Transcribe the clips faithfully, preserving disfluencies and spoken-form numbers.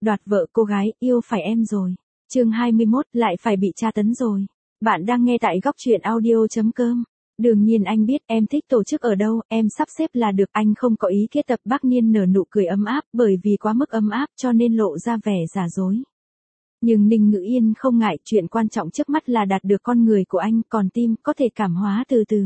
đoạt vợ cô gái, yêu phải em rồi. Chương hai mươi mốt, lại phải bị tra tấn rồi. Bạn đang nghe tại góc truyện audio.com. Đương nhiên anh biết em thích tổ chức ở đâu, em sắp xếp là được. Anh không có ý kết tập. Bác Niên nở nụ cười ấm áp, bởi vì quá mức ấm áp cho nên lộ ra vẻ giả dối. Nhưng Ninh Ngữ Yên không ngại, chuyện quan trọng trước mắt là đạt được con người của anh, còn tim có thể cảm hóa từ từ.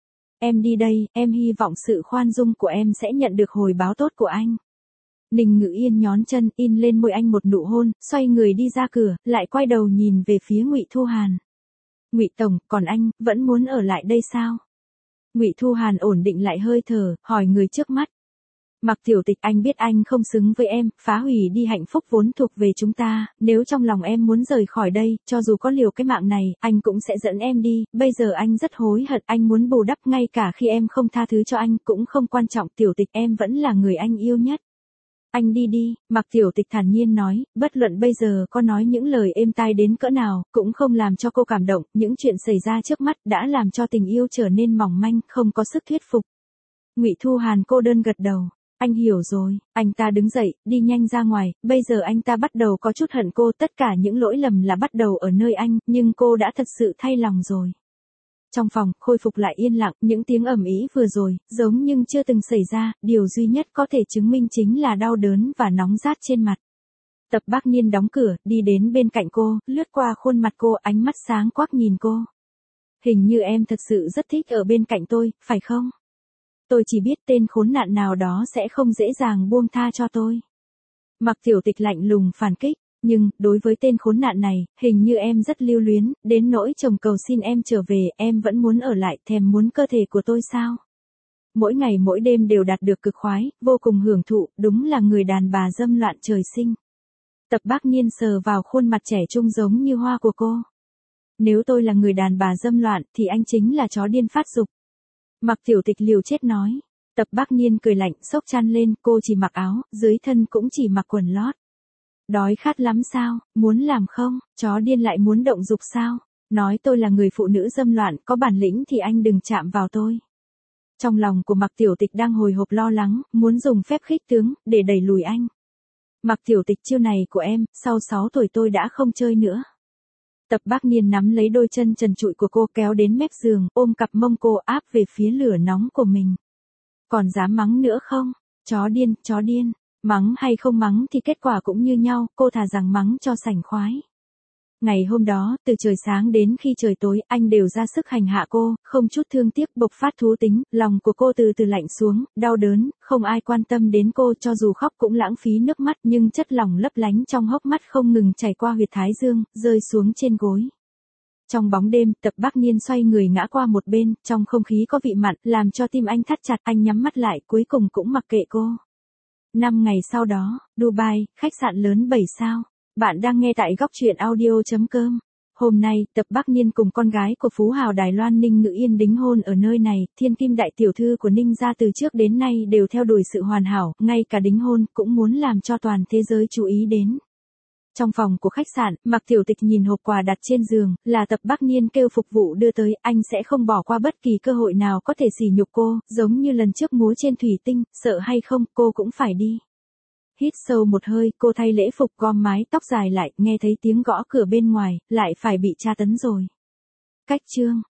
Em đi đây, em hy vọng sự khoan dung của em sẽ nhận được hồi báo tốt của anh. Ninh Ngữ Yên nhón chân, in lên môi anh một nụ hôn, xoay người đi ra cửa, lại quay đầu nhìn về phía Ngụy Thu Hàn. Ngụy tổng, còn anh, vẫn muốn ở lại đây sao? Ngụy Thu Hàn ổn định lại hơi thở, hỏi người trước mắt. Mạc tiểu tịch, anh biết anh không xứng với em, phá hủy đi hạnh phúc vốn thuộc về chúng ta, nếu trong lòng em muốn rời khỏi đây, cho dù có liều cái mạng này, anh cũng sẽ dẫn em đi, bây giờ anh rất hối hận, anh muốn bù đắp ngay cả khi em không tha thứ cho anh, cũng không quan trọng, tiểu tịch em vẫn là người anh yêu nhất. Anh đi đi, Mạc tiểu tịch thản nhiên nói, bất luận bây giờ có nói những lời êm tai đến cỡ nào, cũng không làm cho cô cảm động, những chuyện xảy ra trước mắt đã làm cho tình yêu trở nên mỏng manh, không có sức thuyết phục. Ngụy Thu Hàn cô đơn gật đầu. Anh hiểu rồi, anh ta đứng dậy, đi nhanh ra ngoài, bây giờ anh ta bắt đầu có chút hận cô, tất cả những lỗi lầm là bắt đầu ở nơi anh, nhưng cô đã thật sự thay lòng rồi. Trong phòng, khôi phục lại yên lặng, những tiếng ầm ĩ vừa rồi, giống nhưng chưa từng xảy ra, điều duy nhất có thể chứng minh chính là đau đớn và nóng rát trên mặt. Tập Bác Niên đóng cửa, đi đến bên cạnh cô, lướt qua khuôn mặt cô, ánh mắt sáng quắc nhìn cô. Hình như em thật sự rất thích ở bên cạnh tôi, phải không? Tôi chỉ biết tên khốn nạn nào đó sẽ không dễ dàng buông tha cho tôi. Mạc tiểu tịch lạnh lùng phản kích, nhưng, đối với tên khốn nạn này, hình như em rất lưu luyến, đến nỗi chồng cầu xin em trở về, em vẫn muốn ở lại, thèm muốn cơ thể của tôi sao? Mỗi ngày mỗi đêm đều đạt được cực khoái, vô cùng hưởng thụ, đúng là người đàn bà dâm loạn trời sinh. Tập Bác Niên sờ vào khuôn mặt trẻ trung giống như hoa của cô. Nếu tôi là người đàn bà dâm loạn, thì anh chính là chó điên phát dục. Mạc tiểu tịch liều chết nói. Tập Bác Niên cười lạnh, xốc chăn lên, cô chỉ mặc áo, dưới thân cũng chỉ mặc quần lót. Đói khát lắm sao, muốn làm không, chó điên lại muốn động dục sao? Nói tôi là người phụ nữ dâm loạn, có bản lĩnh thì anh đừng chạm vào tôi. Trong lòng của Mạc tiểu tịch đang hồi hộp lo lắng, muốn dùng phép khích tướng, để đẩy lùi anh. Mạc tiểu tịch, chiêu này của em, sau sáu tuổi tôi đã không chơi nữa. Tập Bác Niên nắm lấy đôi chân trần trụi của cô, kéo đến mép giường, ôm cặp mông cô áp về phía lửa nóng của mình. Còn dám mắng nữa không? Chó điên, chó điên. Mắng hay không mắng thì kết quả cũng như nhau, cô thà rằng mắng cho sảng khoái. Ngày hôm đó, từ trời sáng đến khi trời tối, anh đều ra sức hành hạ cô, không chút thương tiếc, bộc phát thú tính, lòng của cô từ từ lạnh xuống, đau đớn, không ai quan tâm đến cô, cho dù khóc cũng lãng phí nước mắt, nhưng chất lỏng lấp lánh trong hốc mắt không ngừng chảy qua huyệt thái dương, rơi xuống trên gối. Trong bóng đêm, Tập Bác Niên xoay người ngã qua một bên, trong không khí có vị mặn, làm cho tim anh thắt chặt, anh nhắm mắt lại, cuối cùng cũng mặc kệ cô. Năm ngày sau đó, Dubai, khách sạn lớn bảy sao. Bạn đang nghe tại góc truyện audio.com. Hôm nay, Tập Bác Niên cùng con gái của phú hào Đài Loan Ninh Ngữ Yên đính hôn ở nơi này, thiên kim đại tiểu thư của Ninh gia từ trước đến nay đều theo đuổi sự hoàn hảo, ngay cả đính hôn cũng muốn làm cho toàn thế giới chú ý đến. Trong phòng của khách sạn, Mạc tiểu tịch nhìn hộp quà đặt trên giường, là Tập Bác Niên kêu phục vụ đưa tới, anh sẽ không bỏ qua bất kỳ cơ hội nào có thể sỉ nhục cô, giống như lần trước múa trên thủy tinh, sợ hay không, cô cũng phải đi. Hít sâu một hơi, cô thay lễ phục, gom mái tóc dài lại, nghe thấy tiếng gõ cửa bên ngoài, lại phải bị tra tấn rồi. Cách chương